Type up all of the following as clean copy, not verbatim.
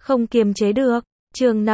Không kiềm chế được. Chương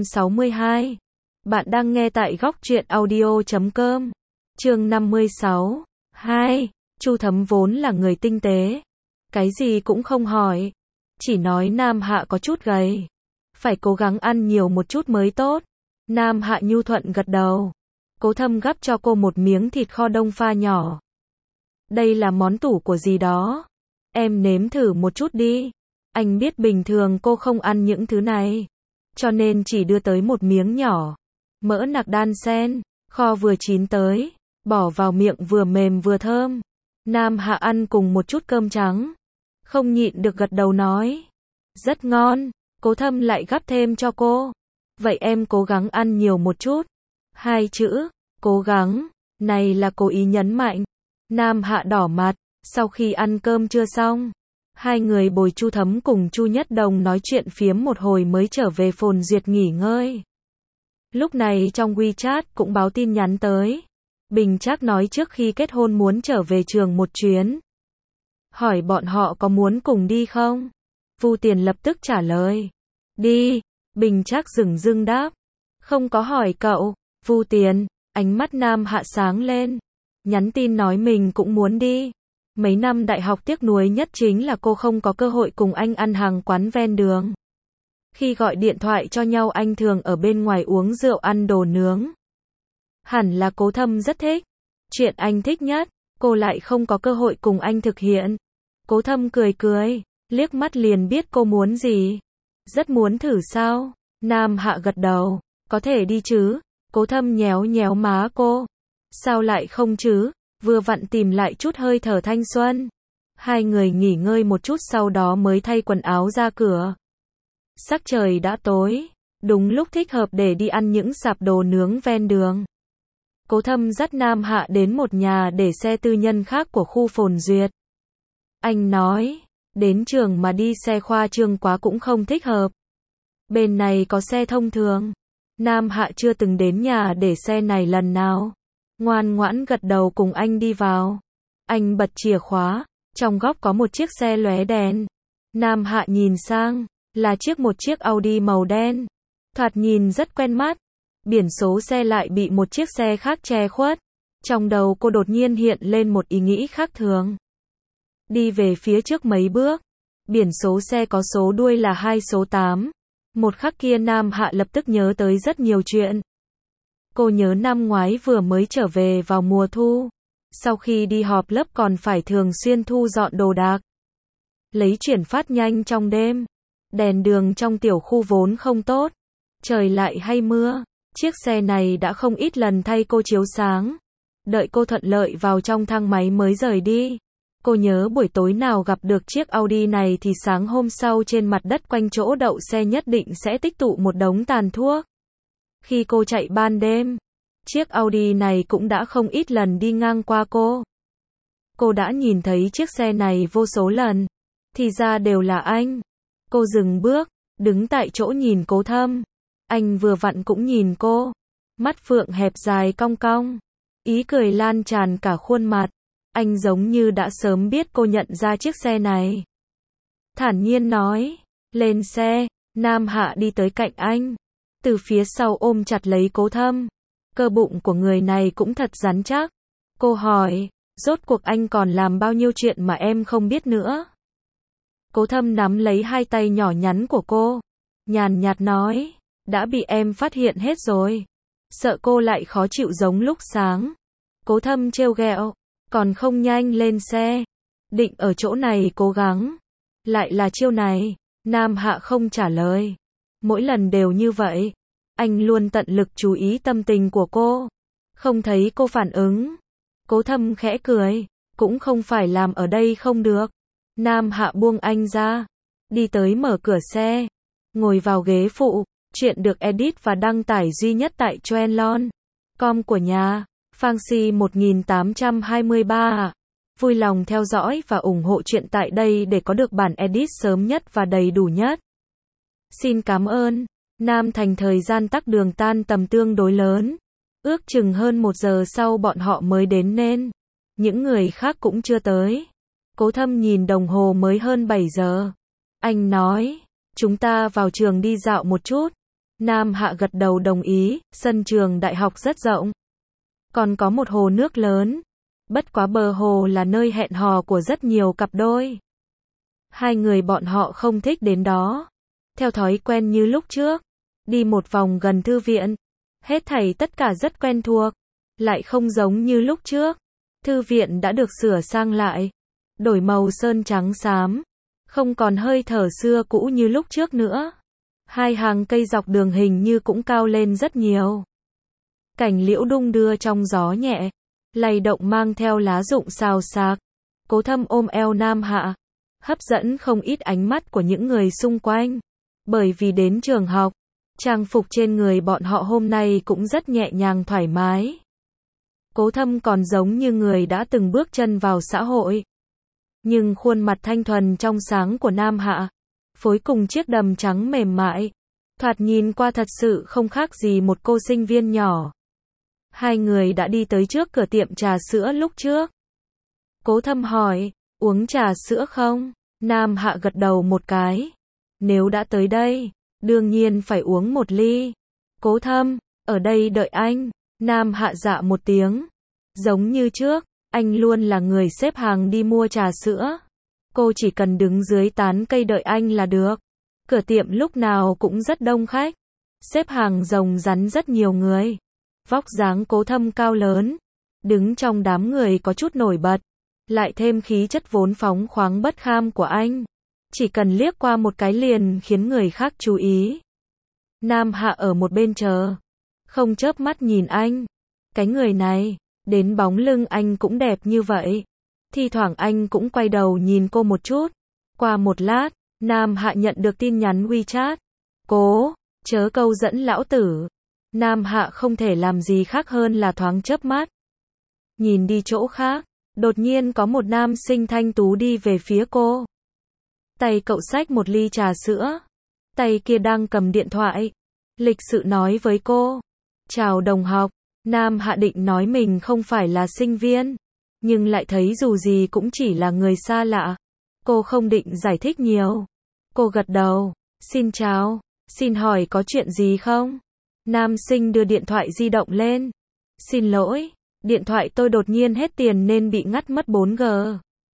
562. Bạn đang nghe tại góc truyện audio.com. Chương 56. 2. Chu Thấm vốn là người tinh tế. Cái gì cũng không hỏi. Chỉ nói Nam Hạ có chút gầy. Phải cố gắng ăn nhiều một chút mới tốt. Nam Hạ nhu thuận gật đầu. Cố Thâm gắp cho cô một miếng thịt kho đông pha nhỏ. Đây là món tủ của gì đó. Em nếm thử một chút đi. Anh biết bình thường cô không ăn những thứ này. Cho nên chỉ đưa tới một miếng nhỏ. Mỡ nạc đan sen, kho vừa chín tới. Bỏ vào miệng vừa mềm vừa thơm. Nam Hạ ăn cùng một chút cơm trắng. Không nhịn được gật đầu nói. Rất ngon. Cố Thâm lại gắp thêm cho cô. Vậy em cố gắng ăn nhiều một chút. 2 chữ, cố gắng. Này là cố ý nhấn mạnh. Nam Hạ đỏ mặt. Sau khi ăn cơm trưa xong, hai người bồi Chu Thấm cùng Chu Nhất Đồng nói chuyện phiếm một hồi mới trở về Phồn Duyệt nghỉ ngơi. Lúc này trong WeChat cũng báo tin nhắn tới. Bình Trác nói trước khi kết hôn muốn trở về trường một chuyến. Hỏi bọn họ có muốn cùng đi không? Vu Tiền lập tức trả lời. Đi. Bình Trác dửng dưng đáp. Không có hỏi cậu. Vu Tiền. Ánh mắt Nam Hạ sáng lên. Nhắn tin nói mình cũng muốn đi. Mấy năm đại học tiếc nuối nhất chính là cô không có cơ hội cùng anh ăn hàng quán ven đường. Khi gọi điện thoại cho nhau anh thường ở bên ngoài uống rượu ăn đồ nướng. Hẳn là Cố Thâm rất thích. Chuyện anh thích nhất, cô lại không có cơ hội cùng anh thực hiện. Cố Thâm cười cười, liếc mắt liền biết cô muốn gì. Rất muốn thử sao? Nam Hạ gật đầu, có thể đi chứ? Cố Thâm nhéo nhéo má cô. Sao lại không chứ? Vừa vặn tìm lại chút hơi thở thanh xuân. Hai người nghỉ ngơi một chút sau đó mới thay quần áo ra cửa. Sắc trời đã tối, đúng lúc thích hợp để đi ăn những sạp đồ nướng ven đường. Cố Thâm dắt Nam Hạ đến một nhà để xe tư nhân khác của khu Phồn Duyệt. Anh nói, đến trường mà đi xe khoa trương quá cũng không thích hợp. Bên này có xe thông thường. Nam Hạ chưa từng đến nhà để xe này lần nào. Ngoan ngoãn gật đầu cùng anh đi vào. Anh bật chìa khóa, trong góc có một chiếc xe lóe đèn. Nam Hạ nhìn sang, là một chiếc Audi màu đen. Thoạt nhìn rất quen mắt. Biển số xe lại bị một chiếc xe khác che khuất. Trong đầu cô đột nhiên hiện lên một ý nghĩ khác thường. Đi về phía trước mấy bước. Biển số xe có số đuôi là 2 số 8. Một khắc kia Nam Hạ lập tức nhớ tới rất nhiều chuyện. Cô nhớ năm ngoái vừa mới trở về vào mùa thu. Sau khi đi họp lớp còn phải thường xuyên thu dọn đồ đạc. Lấy chuyển phát nhanh trong đêm. Đèn đường trong tiểu khu vốn không tốt. Trời lại hay mưa. Chiếc xe này đã không ít lần thay cô chiếu sáng. Đợi cô thuận lợi vào trong thang máy mới rời đi. Cô nhớ buổi tối nào gặp được chiếc Audi này thì sáng hôm sau trên mặt đất quanh chỗ đậu xe nhất định sẽ tích tụ một đống tàn thuốc. Khi cô chạy ban đêm, chiếc Audi này cũng đã không ít lần đi ngang qua cô. Cô đã nhìn thấy chiếc xe này vô số lần. Thì ra đều là anh. Cô dừng bước, đứng tại chỗ nhìn Cố Thâm. Anh vừa vặn cũng nhìn cô. Mắt phượng hẹp dài cong cong. Ý cười lan tràn cả khuôn mặt. Anh giống như đã sớm biết cô nhận ra chiếc xe này. Thản nhiên nói. Lên xe. Nam Hạ đi tới cạnh anh. Từ phía sau ôm chặt lấy Cố Thâm. Cơ bụng của người này cũng thật rắn chắc. Cô hỏi. Rốt cuộc anh còn làm bao nhiêu chuyện mà em không biết nữa. Cố Thâm nắm lấy hai tay nhỏ nhắn của cô. Nhàn nhạt nói. Đã bị em phát hiện hết rồi. Sợ cô lại khó chịu giống lúc sáng. Cố Thâm trêu ghẹo. Còn không nhanh lên xe. Định ở chỗ này cố gắng. Lại là chiêu này. Nam Hạ không trả lời. Mỗi lần đều như vậy. Anh luôn tận lực chú ý tâm tình của cô. Không thấy cô phản ứng. Cố Thâm khẽ cười. Cũng không phải làm ở đây không được. Nam Hạ buông anh ra. Đi tới mở cửa xe. Ngồi vào ghế phụ. Chuyện được edit và đăng tải duy nhất tại Trendlon.com của nhà. Phanxi 1823. Vui lòng theo dõi và ủng hộ chuyện tại đây để có được bản edit sớm nhất và đầy đủ nhất. Xin cảm ơn. Nam Thành thời gian tắc đường tan tầm tương đối lớn. Ước chừng hơn 1 giờ sau bọn họ mới đến nên. Những người khác cũng chưa tới. Cố Thâm nhìn đồng hồ mới hơn 7 giờ. Anh nói. Chúng ta vào trường đi dạo một chút. Nam Hạ gật đầu đồng ý, sân trường đại học rất rộng. Còn có một hồ nước lớn. Bất quá bờ hồ là nơi hẹn hò của rất nhiều cặp đôi. Hai người bọn họ không thích đến đó. Theo thói quen như lúc trước. Đi một vòng gần thư viện. Hết thảy tất cả rất quen thuộc. Lại không giống như lúc trước. Thư viện đã được sửa sang lại. Đổi màu sơn trắng xám. Không còn hơi thở xưa cũ như lúc trước nữa. Hai hàng cây dọc đường hình như cũng cao lên rất nhiều. Cảnh liễu đung đưa trong gió nhẹ. Lay động mang theo lá rụng xào xạc. Cố Thâm ôm eo Nam Hạ. Hấp dẫn không ít ánh mắt của những người xung quanh. Bởi vì đến trường học. Trang phục trên người bọn họ hôm nay cũng rất nhẹ nhàng thoải mái. Cố Thâm còn giống như người đã từng bước chân vào xã hội. Nhưng khuôn mặt thanh thuần trong sáng của Nam Hạ, phối cùng chiếc đầm trắng mềm mại, thoạt nhìn qua thật sự không khác gì một cô sinh viên nhỏ. Hai người đã đi tới trước cửa tiệm trà sữa lúc trước. Cố Thâm hỏi, uống trà sữa không? Nam Hạ gật đầu một cái. Nếu đã tới đây, đương nhiên phải uống một ly. Cố Thâm, ở đây đợi anh. Nam Hạ dạ một tiếng. Giống như trước, anh luôn là người xếp hàng đi mua trà sữa. Cô chỉ cần đứng dưới tán cây đợi anh là được. Cửa tiệm lúc nào cũng rất đông khách. Xếp hàng rồng rắn rất nhiều người. Vóc dáng Cố Thâm cao lớn. Đứng trong đám người có chút nổi bật. Lại thêm khí chất vốn phóng khoáng bất kham của anh. Chỉ cần liếc qua một cái liền khiến người khác chú ý. Nam Hạ ở một bên chờ. Không chớp mắt nhìn anh. Cái người này, đến bóng lưng anh cũng đẹp như vậy. Thi thoảng anh cũng quay đầu nhìn cô một chút. Qua một lát, Nam Hạ nhận được tin nhắn WeChat. Cố, chớ câu dẫn lão tử. Nam Hạ không thể làm gì khác hơn là thoáng chớp mắt. Nhìn đi chỗ khác, đột nhiên có một nam sinh thanh tú đi về phía cô. Tay cậu xách một ly trà sữa. Tay kia đang cầm điện thoại. Lịch sự nói với cô. Chào đồng học. Nam Hạ định nói mình không phải là sinh viên. Nhưng lại thấy dù gì cũng chỉ là người xa lạ. Cô không định giải thích nhiều. Cô gật đầu. Xin chào. Xin hỏi có chuyện gì không? Nam sinh đưa điện thoại di động lên. Xin lỗi. Điện thoại tôi đột nhiên hết tiền nên bị ngắt mất 4G.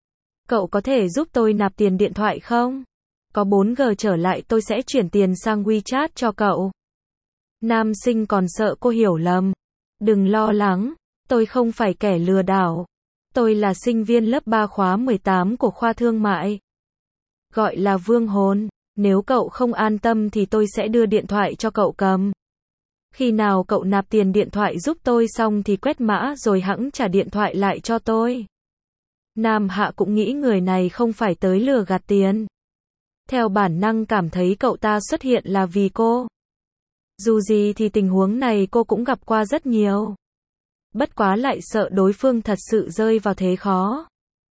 Cậu có thể giúp tôi nạp tiền điện thoại không? Có 4G trở lại tôi sẽ chuyển tiền sang WeChat cho cậu. Nam sinh còn sợ cô hiểu lầm. Đừng lo lắng, tôi không phải kẻ lừa đảo. Tôi là sinh viên lớp 3 khóa 18 của khoa thương mại. Gọi là Vương Hồn. Nếu cậu không an tâm thì tôi sẽ đưa điện thoại cho cậu cầm. Khi nào cậu nạp tiền điện thoại giúp tôi xong thì quét mã rồi hẵng trả điện thoại lại cho tôi. Nam Hạ cũng nghĩ người này không phải tới lừa gạt tiền. Theo bản năng cảm thấy cậu ta xuất hiện là vì cô. Dù gì thì tình huống này cô cũng gặp qua rất nhiều. Bất quá lại sợ đối phương thật sự rơi vào thế khó.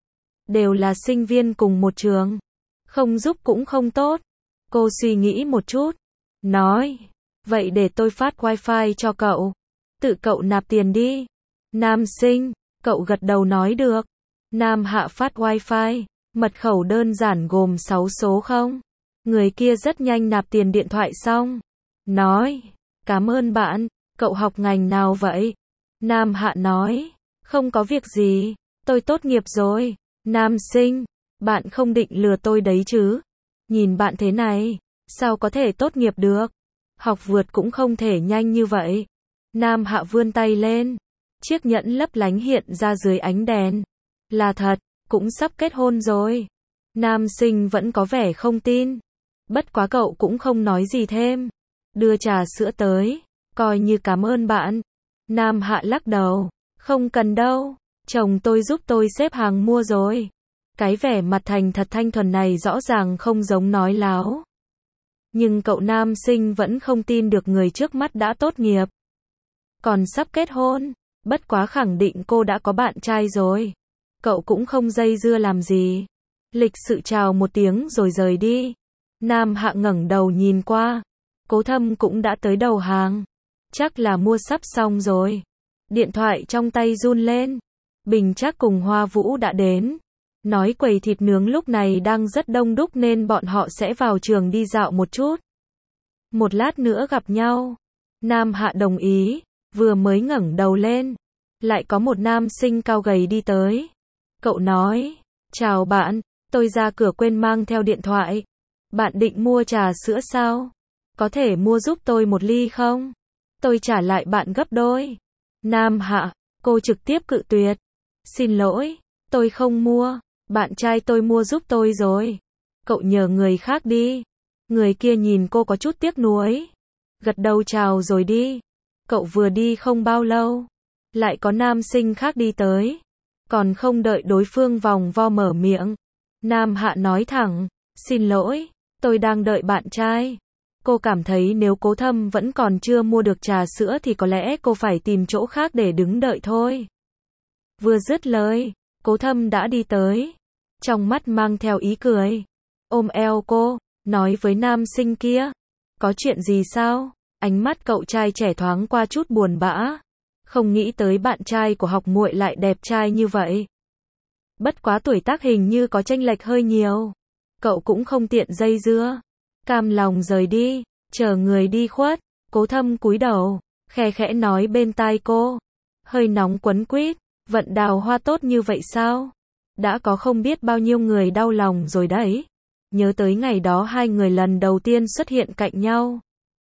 Đều là sinh viên cùng một trường. Không giúp cũng không tốt. Cô suy nghĩ một chút. Nói. Vậy để tôi phát wifi cho cậu. Tự cậu nạp tiền đi. Nam sinh. Cậu gật đầu nói được. Nam Hạ phát wifi. Mật khẩu đơn giản gồm 6 số không. Người kia rất nhanh nạp tiền điện thoại xong. Nói. Cảm ơn bạn. Cậu học ngành nào vậy? Nam Hạ nói. Không có việc gì. Tôi tốt nghiệp rồi. Nam sinh. Bạn không định lừa tôi đấy chứ? Nhìn bạn thế này. Sao có thể tốt nghiệp được? Học vượt cũng không thể nhanh như vậy. Nam Hạ vươn tay lên. Chiếc nhẫn lấp lánh hiện ra dưới ánh đèn. Là thật. Cũng sắp kết hôn rồi. Nam sinh vẫn có vẻ không tin. Bất quá cậu cũng không nói gì thêm. Đưa trà sữa tới. Coi như cảm ơn bạn. Nam Hạ lắc đầu. Không cần đâu. Chồng tôi giúp tôi xếp hàng mua rồi. Cái vẻ mặt thành thật thanh thuần này rõ ràng không giống nói láo. Nhưng cậu nam sinh vẫn không tin được người trước mắt đã tốt nghiệp. Còn sắp kết hôn. Bất quá khẳng định cô đã có bạn trai rồi. Cậu cũng không dây dưa làm gì. Lịch sự chào một tiếng rồi rời đi. Nam Hạ ngẩng đầu nhìn qua. Cố Thâm cũng đã tới đầu hàng. Chắc là mua sắp xong rồi. Điện thoại trong tay run lên. Bình Trác cùng Hoa Vũ đã đến. Nói quầy thịt nướng lúc này đang rất đông đúc nên bọn họ sẽ vào trường đi dạo một chút. Một lát nữa gặp nhau. Nam Hạ đồng ý, vừa mới ngẩng đầu lên. Lại có một nam sinh cao gầy đi tới. Cậu nói, chào bạn, tôi ra cửa quên mang theo điện thoại. Bạn định mua trà sữa sao? Có thể mua giúp tôi một ly không? Tôi trả lại bạn gấp đôi. Nam Hạ, cô trực tiếp cự tuyệt. Xin lỗi, tôi không mua, bạn trai tôi mua giúp tôi rồi. Cậu nhờ người khác đi. Người kia nhìn cô có chút tiếc nuối. Gật đầu chào rồi đi. Cậu vừa đi không bao lâu, lại có nam sinh khác đi tới. Còn không đợi đối phương vòng vo mở miệng, Nam Hạ nói thẳng, xin lỗi, tôi đang đợi bạn trai. Cô cảm thấy nếu Cố Thâm vẫn còn chưa mua được trà sữa thì có lẽ cô phải tìm chỗ khác để đứng đợi thôi. Vừa dứt lời, Cố Thâm đã đi tới, trong mắt mang theo ý cười, ôm eo cô, nói với nam sinh kia, có chuyện gì sao? Ánh mắt cậu trai trẻ thoáng qua chút buồn bã, không nghĩ tới bạn trai của học muội lại đẹp trai như vậy. Bất quá tuổi tác hình như có chênh lệch hơi nhiều, cậu cũng không tiện dây dưa, cam lòng rời đi, chờ người đi khuất. Cố Thâm cúi đầu, khe khẽ nói bên tai cô, hơi nóng quấn quýt, vận đào hoa tốt như vậy sao? Đã có không biết bao nhiêu người đau lòng rồi đấy. Nhớ tới ngày đó hai người lần đầu tiên xuất hiện cạnh nhau.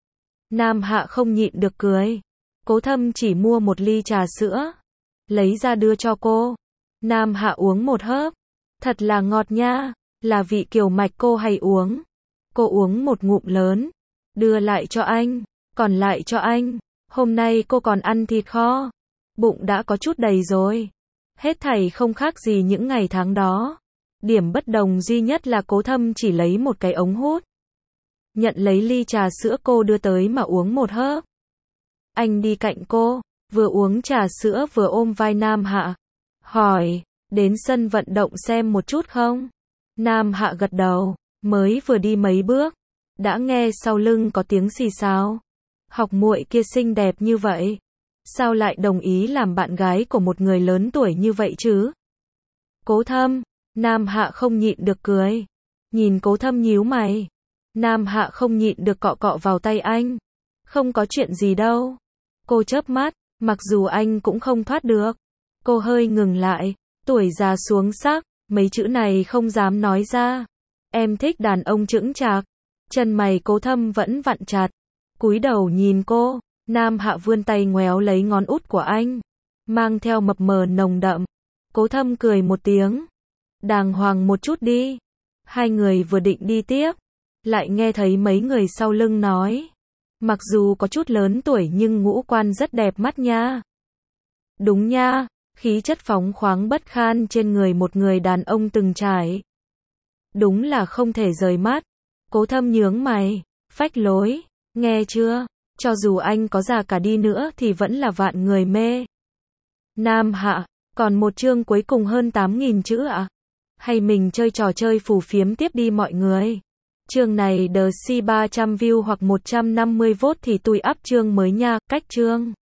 Nam Hạ không nhịn được cười. Cố Thâm chỉ mua một ly trà sữa, lấy ra đưa cho cô. Nam Hạ uống một hớp, thật là ngọt nha, là vị kiều mạch cô hay uống. Cô uống một ngụm lớn, đưa lại cho anh, còn lại cho anh. Hôm nay cô còn ăn thịt kho, bụng đã có chút đầy rồi. Hết thảy không khác gì những ngày tháng đó. Điểm bất đồng duy nhất là Cố Thâm chỉ lấy một cái ống hút. Nhận lấy ly trà sữa cô đưa tới mà uống một hớp. Anh đi cạnh cô, vừa uống trà sữa vừa ôm vai Nam Hạ. Hỏi, đến sân vận động xem một chút không? Nam Hạ gật đầu, mới vừa đi mấy bước, đã nghe sau lưng có tiếng xì xào. Học muội kia xinh đẹp như vậy, sao lại đồng ý làm bạn gái của một người lớn tuổi như vậy chứ? Cố Thâm, Nam Hạ không nhịn được cười. Nhìn Cố Thâm nhíu mày, Nam Hạ không nhịn được cọ cọ vào tay anh. Không có chuyện gì đâu. Cô chớp mắt, mặc dù anh cũng không thoát được. Cô hơi ngừng lại, tuổi già xuống sắc, mấy chữ này không dám nói ra. Em thích đàn ông chững chạc. Chân mày Cố Thâm vẫn vặn chặt, cúi đầu nhìn cô. Nam Hạ vươn tay ngoéo lấy ngón út của anh, mang theo mập mờ nồng đậm. Cố Thâm cười một tiếng, đàng hoàng một chút đi. Hai người vừa định đi tiếp, lại nghe thấy mấy người sau lưng nói, mặc dù có chút lớn tuổi nhưng ngũ quan rất đẹp mắt nha. Đúng nha, khí chất phóng khoáng bất khan trên người một người đàn ông từng trải. Đúng là không thể rời mắt. Cố Thâm nhướng mày, phách lối, nghe chưa? Cho dù anh có già cả đi nữa thì vẫn là vạn người mê. Nam Hạ, còn một chương cuối cùng hơn 8.000 chữ ạ? Hay mình chơi trò chơi phù phiếm tiếp đi mọi người? Chương này The C 300 view hoặc 150 vote thì tôi up chương mới nha, cách chương.